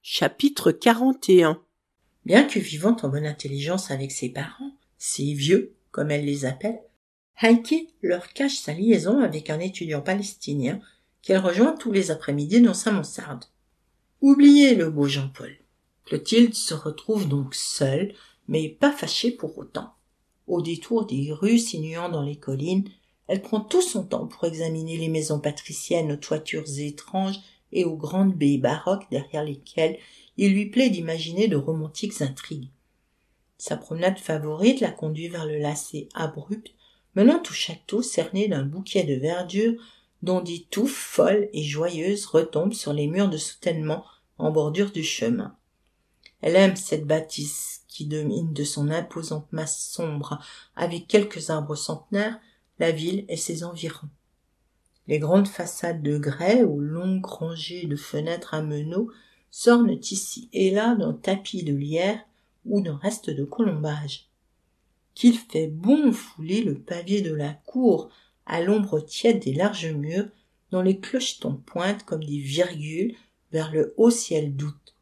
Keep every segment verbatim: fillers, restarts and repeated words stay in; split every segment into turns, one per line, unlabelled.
Chapitre quarante et un. Bien que vivant en bonne intelligence avec ses parents, ses vieux, comme elle les appelle, Heike leur cache sa liaison avec un étudiant palestinien qu'elle rejoint tous les après-midi dans sa mansarde. Oubliez le beau Jean-Paul. Clotilde se retrouve donc seule, mais pas fâchée pour autant. Au détour des rues sinuant dans les collines, elle prend tout son temps pour examiner les maisons patriciennes aux toitures étranges et aux grandes baies baroques derrière lesquelles il lui plaît d'imaginer de romantiques intrigues. Sa promenade favorite la conduit vers le lacet abrupt menant au château cerné d'un bouquet de verdure dont des touffes folles et joyeuses retombent sur les murs de soutènement en bordure du chemin. Elle aime cette bâtisse qui domine de son imposante masse sombre avec quelques arbres centenaires la ville et ses environs. Les grandes façades de grès aux longues rangées de fenêtres à meneaux s'ornent ici et là d'un tapis de lierre ou d'un reste de colombage. Qu'il fait bon fouler le pavé de la cour à l'ombre tiède des larges murs dont les clochetons pointent comme des virgules vers le haut ciel d'août.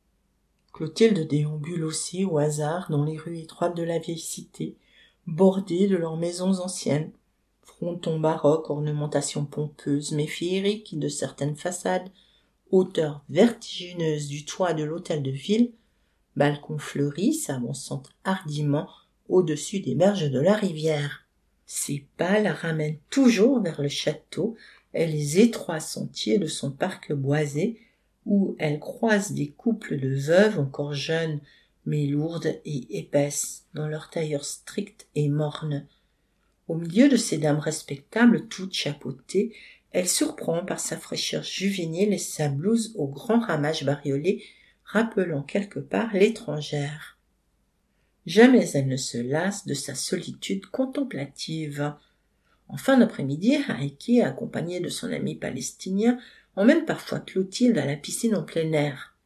Clotilde déambule aussi au hasard dans les rues étroites de la vieille cité, bordées de leurs maisons anciennes. Frontons baroques, ornementation pompeuse mais féerique de certaines façades, hauteur vertigineuse du toit de l'hôtel de ville, balcons fleuris s'avançant hardiment au-dessus des berges de la rivière. Ses pas la ramènent toujours vers le château et les étroits sentiers de son parc boisé, où elle croise des couples de veuves encore jeunes, mais lourdes et épaisses, dans leurs tailleurs stricts et mornes. Au milieu de ces dames respectables, toutes chapeautées, elle surprend par sa fraîcheur juvénile et sa blouse au grand ramage bariolé, rappelant quelque part l'étrangère. Jamais elle ne se lasse de sa solitude contemplative. En fin d'après-midi, Heike, accompagnée de son ami palestinien, emmène parfois Clotilde à la piscine en plein air.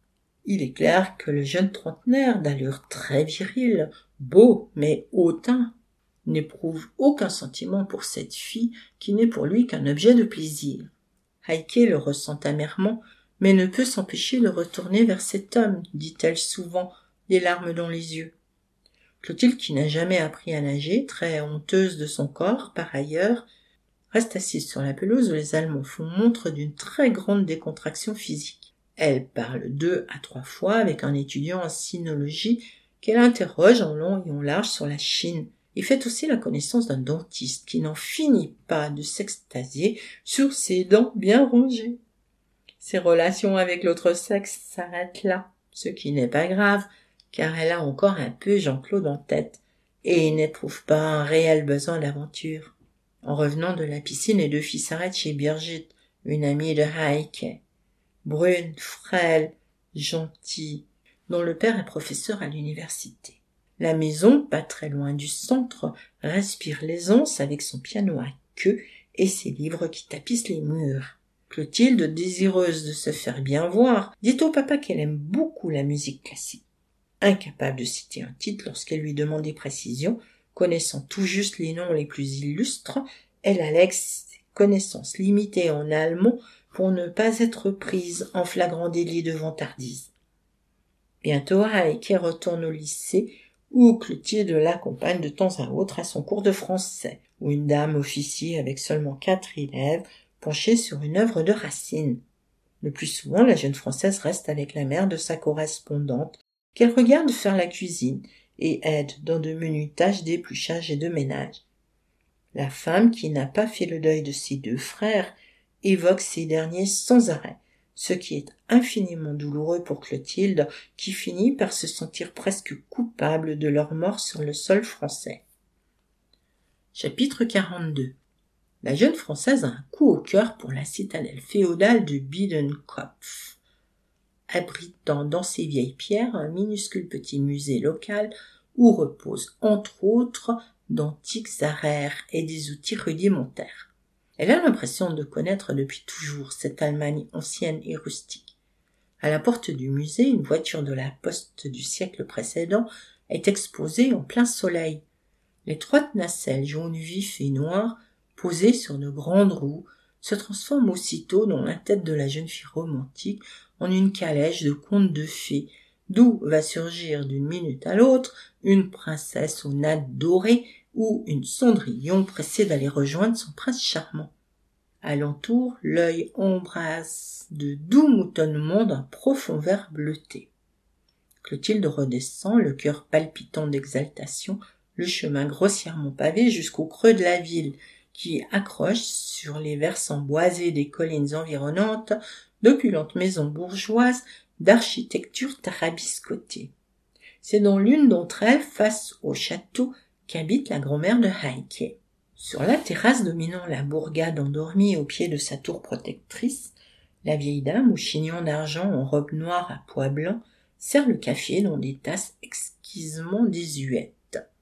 Il est clair que le jeune trentenaire, d'allure très virile, beau mais hautain, n'éprouve aucun sentiment pour cette fille qui n'est pour lui qu'un objet de plaisir. Heike le ressent amèrement, mais ne peut s'empêcher de retourner vers cet homme, dit-elle souvent, des larmes dans les yeux. Clotilde, qui n'a jamais appris à nager, très honteuse de son corps, par ailleurs, reste assise sur la pelouse où les Allemands font montre d'une très grande décontraction physique. Elle parle deux à trois fois avec un étudiant en sinologie qu'elle interroge en long et en large sur la Chine, et fait aussi la connaissance d'un dentiste qui n'en finit pas de s'extasier sur ses dents bien rangées. Ses relations avec l'autre sexe s'arrêtent là, ce qui n'est pas grave, car elle a encore un peu Jean-Claude en tête, et n'éprouve pas un réel besoin d'aventure. En revenant de la piscine, les deux filles s'arrêtent chez Birgit, une amie de Heike. Brune, frêle, gentille, dont le père est professeur à l'université. La maison, pas très loin du centre, respire l'aisance avec son piano à queue et ses livres qui tapissent les murs. Clotilde, désireuse de se faire bien voir, dit au papa qu'elle aime beaucoup la musique classique. Incapable de citer un titre lorsqu'elle lui demande des précisions, connaissant tout juste les noms les plus illustres, elle allègue ses connaissances limitées en allemand pour ne pas être prise en flagrant délit de vantardise. Bientôt, Heike retourne au lycée, où Clotilde l'accompagne de temps à autre à son cours de français, où une dame officie avec seulement quatre élèves penchés sur une œuvre de Racine. Le plus souvent, la jeune Française reste avec la mère de sa correspondante, qu'elle regarde faire la cuisine et aide dans de menues tâches d'épluchage et de ménage. La femme, qui n'a pas fait le deuil de ses deux frères, évoque ces derniers sans arrêt, ce qui est infiniment douloureux pour Clotilde, qui finit par se sentir presque coupable de leur mort sur le sol français. Chapitre quarante-deux. La jeune Française a un coup au cœur pour la citadelle féodale de Biedenkopf. Abritant dans ses vieilles pierres un minuscule petit musée local où reposent entre autres d'antiques arères et des outils rudimentaires. Elle a l'impression de connaître depuis toujours cette Allemagne ancienne et rustique. À la porte du musée, une voiture de la poste du siècle précédent est exposée en plein soleil. L'étroite nacelle jaune vif et noire, posée sur de grandes roues, se transforme aussitôt dans la tête de la jeune fille romantique en une calèche de conte de fées, d'où va surgir d'une minute à l'autre une princesse aux nattes dorées ou une Cendrillon pressée d'aller rejoindre son prince charmant. Alentour, l'œil embrasse de doux moutonnements d'un profond vert bleuté. Clotilde redescend, le cœur palpitant d'exaltation, le chemin grossièrement pavé jusqu'au creux de la ville, qui accroche sur les versants boisés des collines environnantes d'opulentes maisons bourgeoises d'architecture tarabiscotée. C'est dans l'une d'entre elles, face au château, qu'habite la grand-mère de Heike. Sur la terrasse dominant la bourgade endormie au pied de sa tour protectrice, la vieille dame au chignon d'argent en robe noire à pois blancs sert le café dans des tasses exquisement désuètes.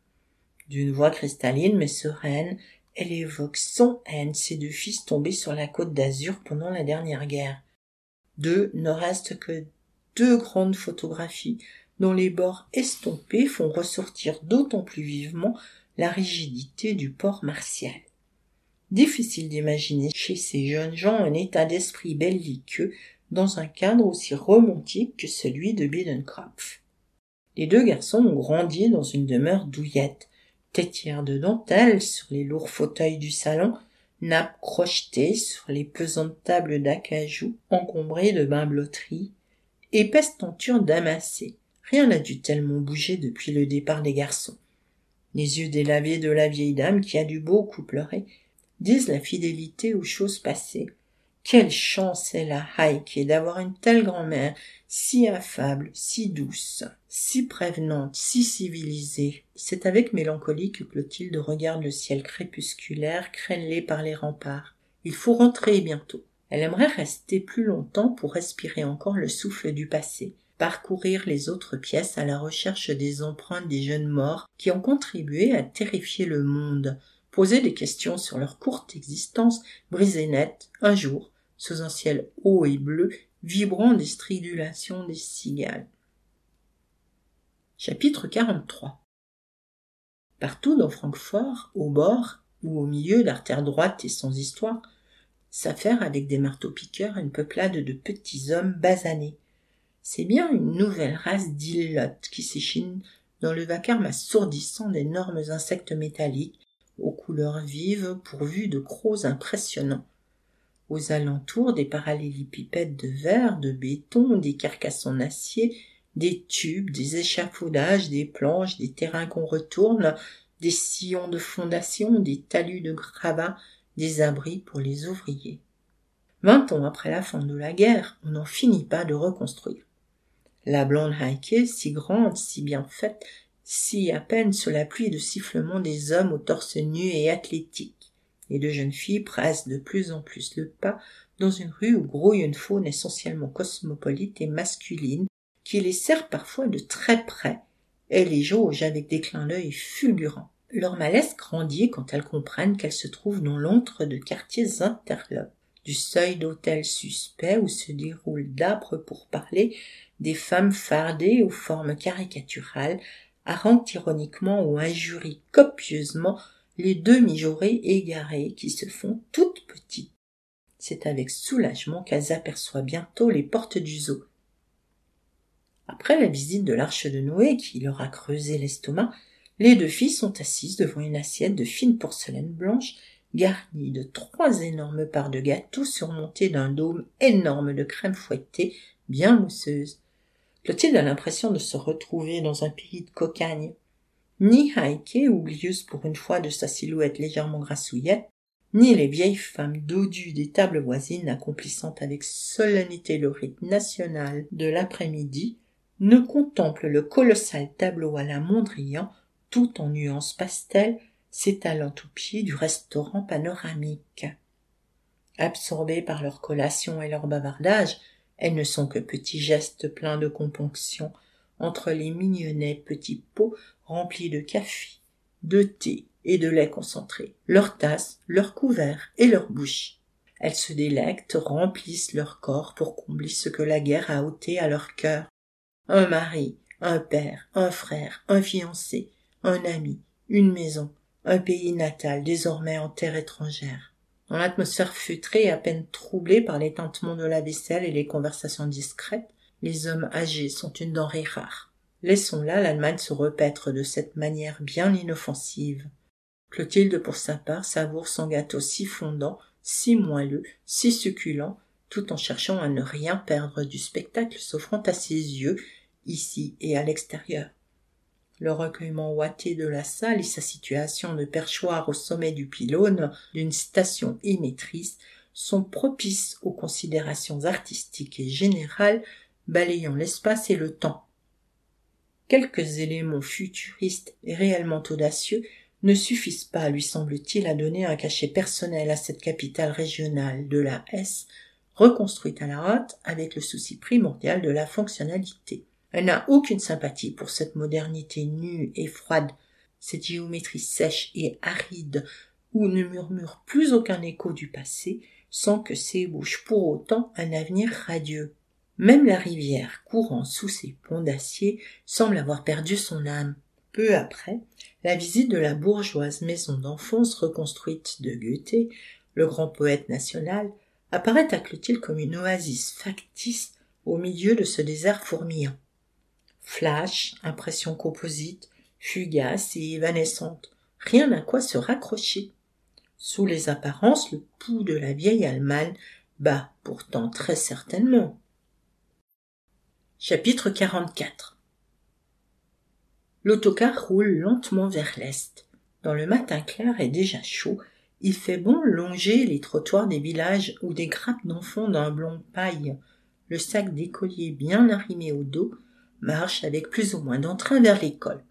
D'une voix cristalline mais sereine, elle évoque sans haine ses deux fils tombés sur la côte d'Azur pendant la dernière guerre. D'eux ne restent que deux grandes photographies dont les bords estompés font ressortir d'autant plus vivement la rigidité du port martial. Difficile d'imaginer chez ces jeunes gens un état d'esprit belliqueux dans un cadre aussi romantique que celui de Biedenkopf. Les deux garçons ont grandi dans une demeure douillette, têtière de dentelle sur les lourds fauteuils du salon, nappes crochetées sur les pesantes tables d'acajou encombrées de bain-blotteries, épaisse tenture damassée. Rien n'a dû tellement bouger depuis le départ des garçons. Les yeux délavés de la vieille dame, qui a dû beaucoup pleurer, disent la fidélité aux choses passées. Quelle chance elle a, Heike, d'avoir une telle grand-mère, si affable, si douce, si prévenante, si civilisée. C'est avec mélancolie que Clotilde regarde le ciel crépusculaire crénelé par les remparts. Il faut rentrer bientôt. Elle aimerait rester plus longtemps pour respirer encore le souffle du passé, parcourir les autres pièces à la recherche des empreintes des jeunes morts qui ont contribué à terrifier le monde, poser des questions sur leur courte existence, brisée nette, un jour, sous un ciel haut et bleu, vibrant des stridulations des cigales. Chapitre quarante-trois. Partout dans Francfort, au bord ou au milieu d'artères droites et sans histoire, s'affaire avec des marteaux-piqueurs une peuplade de petits hommes basanés. C'est bien une nouvelle race d'îlottes qui s'échinent dans le vacarme assourdissant d'énormes insectes métalliques aux couleurs vives pourvus de crocs impressionnants. Aux alentours, des parallélépipèdes de verre, de béton, des carcasses en acier, des tubes, des échafaudages, des planches, des terrains qu'on retourne, des sillons de fondation, des talus de gravats, des abris pour les ouvriers. Vingt ans après la fin de la guerre, on n'en finit pas de reconstruire. La blonde Heike, si grande, si bien faite, si à peine sous la pluie de sifflements des hommes au torse nu et athlétique. Les deux jeunes filles pressent de plus en plus le pas dans une rue où grouille une faune essentiellement cosmopolite et masculine qui les serre parfois de très près et les jauge avec des clins d'œil fulgurants. Leur malaise grandit quand elles comprennent qu'elles se trouvent dans l'antre de quartiers interlopes, du seuil d'hôtels suspects où se déroulent d'âpres pourparlers des femmes fardées aux formes caricaturales, haranguent ironiquement ou injurient copieusement les deux mijaurées égarées qui se font toutes petites. C'est avec soulagement qu'elles aperçoivent bientôt les portes du zoo. Après la visite de l'arche de Noé qui leur a creusé l'estomac, les deux filles sont assises devant une assiette de fine porcelaine blanche garnie de trois énormes parts de gâteau surmontées d'un dôme énorme de crème fouettée bien mousseuse. Clotilde a l'impression de se retrouver dans un pays de cocagne. Ni Heike, oublieuse pour une fois de sa silhouette légèrement grassouillette, ni les vieilles femmes dodues des tables voisines accomplissant avec solennité le rite national de l'après-midi, ne contemplent le colossal tableau à la Mondrian, tout en nuances pastel, s'étalant au pied du restaurant panoramique. Absorbées par leur collation et leur bavardage, elles ne sont que petits gestes pleins de componction entre les mignonnets petits pots remplis de café, de thé et de lait concentré, leurs tasses, leurs couverts et leurs bouches. Elles se délectent, remplissent leur corps pour combler ce que la guerre a ôté à leur cœur. Un mari, un père, un frère, un fiancé, un ami, une maison, un pays natal désormais en terre étrangère. Dans l'atmosphère feutrée et à peine troublée par les tintements de la vaisselle et les conversations discrètes, les hommes âgés sont une denrée rare. Laissons là l'Allemagne se repaître de cette manière bien inoffensive. Clotilde, pour sa part, savoure son gâteau si fondant, si moelleux, si succulent, tout en cherchant à ne rien perdre du spectacle s'offrant à ses yeux, ici et à l'extérieur. Le recueillement ouaté de la salle et sa situation de perchoir au sommet du pylône d'une station émettrice sont propices aux considérations artistiques et générales balayant l'espace et le temps. Quelques éléments futuristes et réellement audacieux ne suffisent pas, lui semble-t-il, à donner un cachet personnel à cette capitale régionale de la Hesse, reconstruite à la hâte avec le souci primordial de la fonctionnalité. Elle n'a aucune sympathie pour cette modernité nue et froide, cette géométrie sèche et aride où ne murmure plus aucun écho du passé sans que s'ébauche pour autant un avenir radieux. Même la rivière courant sous ses ponts d'acier semble avoir perdu son âme. Peu après, la visite de la bourgeoise maison d'enfance reconstruite de Goethe, le grand poète national, apparaît à Clotilde comme une oasis factice au milieu de ce désert fourmillant. Flash, impression composite, fugace et évanescente, rien à quoi se raccrocher. Sous les apparences, le pouls de la vieille Allemagne bat pourtant très certainement. Chapitre quarante-quatre. L'autocar roule lentement vers l'est. Dans le matin clair et déjà chaud, il fait bon longer les trottoirs des villages où des grappes d'enfants d'un blond paille, le sac d'écolier bien arrimé au dos, marchent avec plus ou moins d'entrain vers l'école.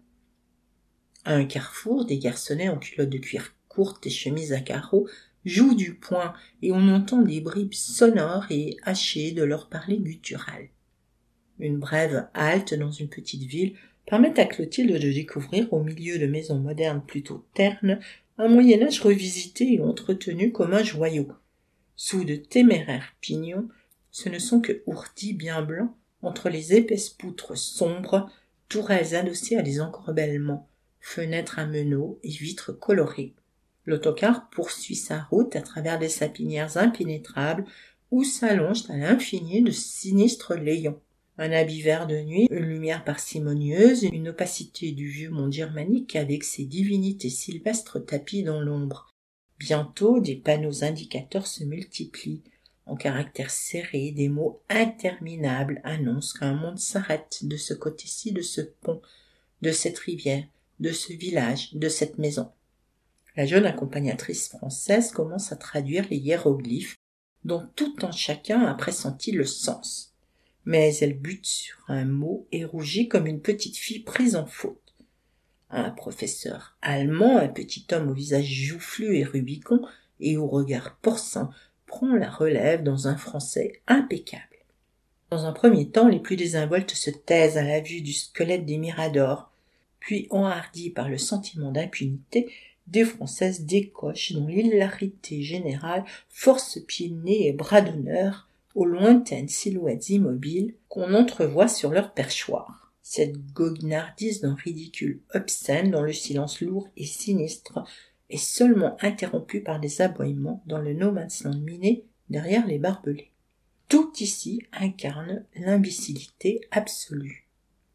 À un carrefour, des garçonnets en culottes de cuir courtes et chemises à carreaux jouent du poing et on entend des bribes sonores et hachées de leur parler guttural. Une brève halte dans une petite ville permet à Clotilde de découvrir, au milieu de maisons modernes plutôt ternes, un Moyen-Âge revisité et entretenu comme un joyau. Sous de téméraires pignons, ce ne sont que ourdis bien blancs, entre les épaisses poutres sombres, tourelles adossées à des encorbellements, fenêtres à meneaux et vitres colorées. L'autocar poursuit sa route à travers des sapinières impénétrables où s'allongent à l'infini de sinistres layons. Un habit vert de nuit, une lumière parcimonieuse, une opacité du vieux monde germanique avec ses divinités sylvestres tapies dans l'ombre. Bientôt, des panneaux indicateurs se multiplient. En caractères serrés, des mots interminables annoncent qu'un monde s'arrête de ce côté-ci de ce pont, de cette rivière, de ce village, de cette maison. La jeune accompagnatrice française commence à traduire les hiéroglyphes, dont tout un chacun a pressenti le sens. Mais elle bute sur un mot et rougit comme une petite fille prise en faute. Un professeur allemand, un petit homme au visage joufflu et rubicond et au regard porcin, prend la relève dans un français impeccable. Dans un premier temps, les plus désinvoltes se taisent à la vue du squelette des miradors, puis, enhardis par le sentiment d'impunité, des Françaises décochent dans l'hilarité générale, force pieds de nez et bras d'honneur, aux lointaines silhouettes immobiles qu'on entrevoit sur leur perchoir. Cette goguenardise d'un ridicule obscène dont le silence lourd et sinistre est seulement interrompu par des aboiements dans le no man's land miné derrière les barbelés. Tout ici incarne l'imbécilité absolue.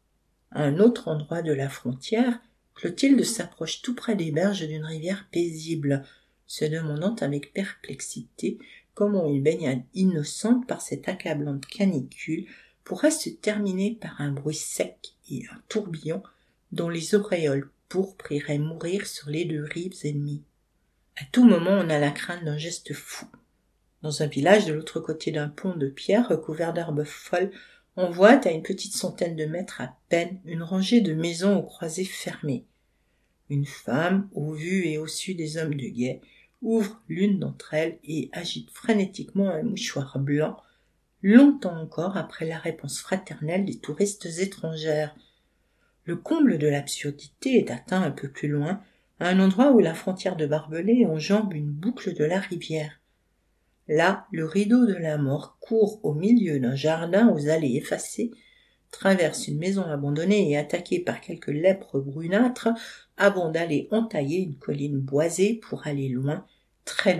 À un autre endroit de la frontière, Clotilde s'approche tout près des berges d'une rivière paisible, se demandant avec perplexité comment une baignade innocente par cette accablante canicule pourrait se terminer par un bruit sec et un tourbillon dont les auréoles pourpres iraient mourir sur les deux rives ennemies. À tout moment, on a la crainte d'un geste fou. Dans un village de l'autre côté d'un pont de pierre recouvert d'herbes folles, on voit à une petite centaine de mètres à peine une rangée de maisons aux croisées fermées. Une femme, au vu et au su des hommes de guet, ouvre l'une d'entre elles et agite frénétiquement un mouchoir blanc, longtemps encore après la réponse fraternelle des touristes étrangères. Le comble de l'absurdité est atteint un peu plus loin, à un endroit où la frontière de Barbelé enjambe une boucle de la rivière. Là, le rideau de la mort court au milieu d'un jardin aux allées effacées, traverse une maison abandonnée et attaquée par quelques lèpres brunâtres, avant d'aller entailler une colline boisée pour aller loin, très loin,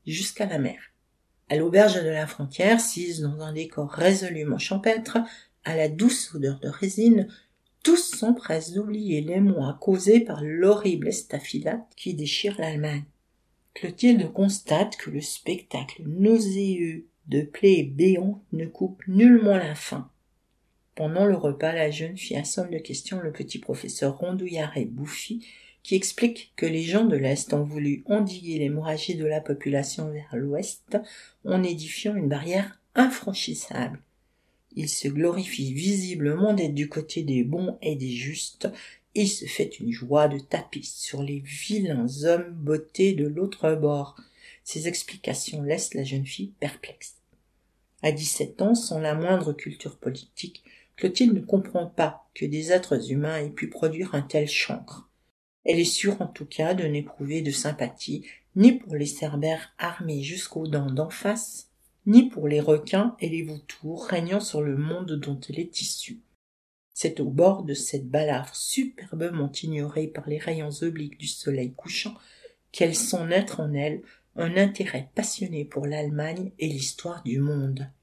jusqu'à la mer. À l'auberge de la frontière, sise dans un décor résolument champêtre, à la douce odeur de résine, tous s'empressent d'oublier les mois causés par l'horrible estafilade qui déchire l'Allemagne. Clotilde constate que le spectacle nauséeux de plaies béantes ne coupe nullement la faim. Pendant le repas, la jeune fille assomme de questions le petit professeur rondouillard et bouffi, qui explique que les gens de l'Est ont voulu endiguer l'hémorragie de la population vers l'Ouest en édifiant une barrière infranchissable. Il se glorifie visiblement d'être du côté des bons et des justes. Il se fait une joie de tapis sur les vilains hommes bottés de l'autre bord. Ces explications laissent la jeune fille perplexe. À dix-sept ans, sans la moindre culture politique, Clotilde ne comprend pas que des êtres humains aient pu produire un tel chancre. Elle est sûre en tout cas de n'éprouver de sympathie ni pour les cerbères armés jusqu'aux dents d'en face, ni pour les requins et les vautours régnant sur le monde dont elle est issue. C'est au bord de cette balafre superbement ignorée par les rayons obliques du soleil couchant qu'elle sent naître en elle un intérêt passionné pour l'Allemagne et l'histoire du monde.